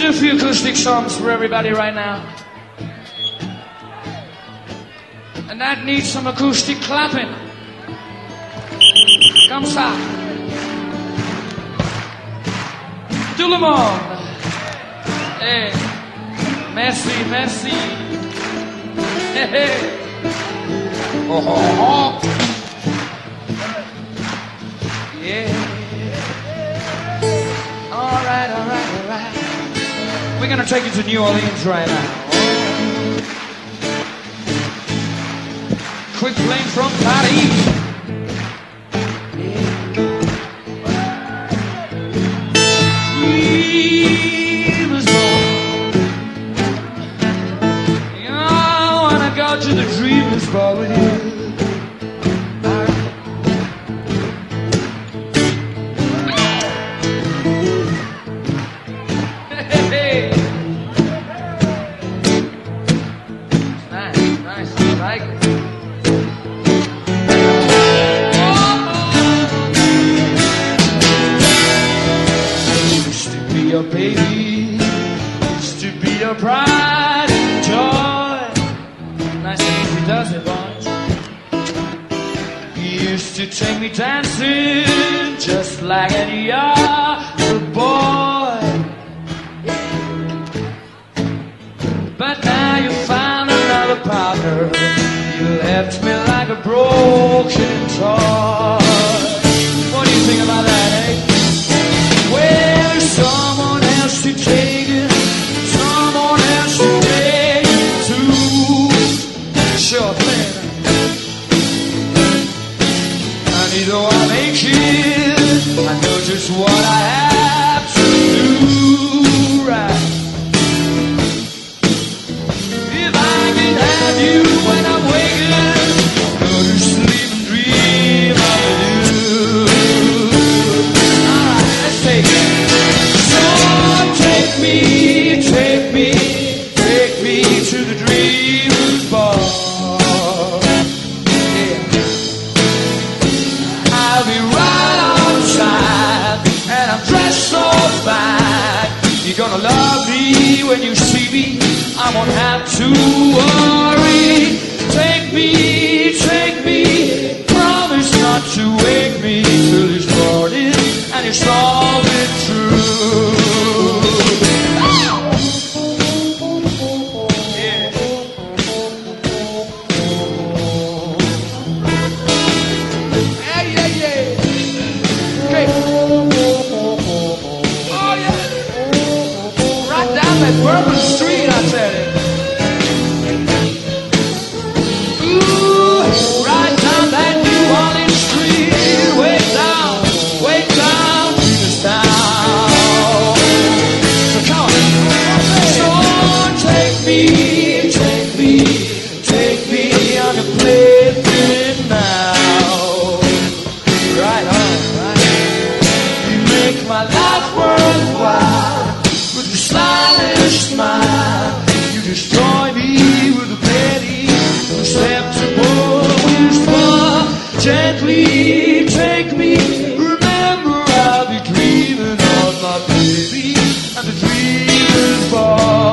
do a few acoustic songs for everybody right now. And that needs some acoustic clapping. Comme ça. Tout le monde. Hey. Merci, merci. Hey, hey. Oh, oh, oh. Yeah. All right, all right, all right. We're gonna take you to New Orleans right now. Quick plane from Paris. Dreamers ball. You know, I wanna go to the Dreamers ball with you. Your baby used to be your pride and joy. Nice and easy does it, boys. You used to take me dancing just like any other boy. But now you found another partner. You left me like a broken toy. What do you think about that, eh? Well, someone else to take it, someone else to take it to. Sure thing. And either I make it, I know just what I have to do right. If I can have you when I'm waking, go to sleep and dream of you. Alright, let's take it. Take me to the Dreamers Ball. Yeah. I'll be right on time, and I'm dressed so fine. You're gonna love me when you see me. I won't have to worry. Take me, promise not to wake me till it's morning, and it's all been true. Bourbon Street, I tell you. Ooh, right down that New Orleans street, way down to this town. So come on. So take me on the plaything now. Right on, right. You make my life worthwhile with your stylish smile. You destroy me with a petty, acceptable whisper. Gently take me. Remember, I'll be dreaming of my baby and the dreamers ball.